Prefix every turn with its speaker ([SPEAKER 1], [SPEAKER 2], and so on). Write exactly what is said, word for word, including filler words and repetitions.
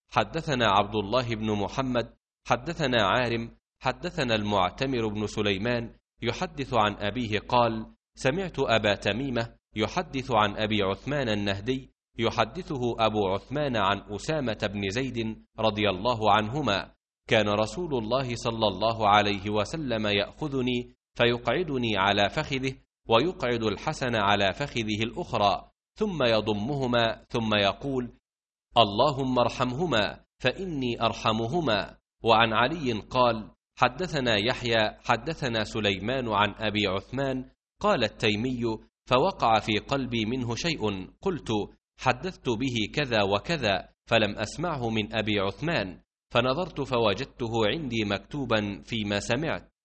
[SPEAKER 1] حدثنا عبد الله بن محمد حدثنا عارم حدثنا المعتمر بن سليمان يحدث عن أبيه قال: سمعت أبا تميمة يحدث عن أبي عثمان النهدي يحدثه أبو عثمان عن أسامة بن زيد رضي الله عنهما: كان رسول الله صلى الله عليه وسلم يأخذني فيقعدني على فخذه ويقعد الحسن على فخذه الأخرى ثم يضمهما ثم يقول: اللهم ارحمهما فإني أرحمهما. وعن علي قال: حدثنا يحيى حدثنا سليمان عن أبي عثمان قال التيمي: فوقع في قلبي منه شيء، قلت: حدثت به كذا وكذا فلم أسمعه من أبي عثمان، فنظرت فوجدته عندي مكتوبا فيما سمعت.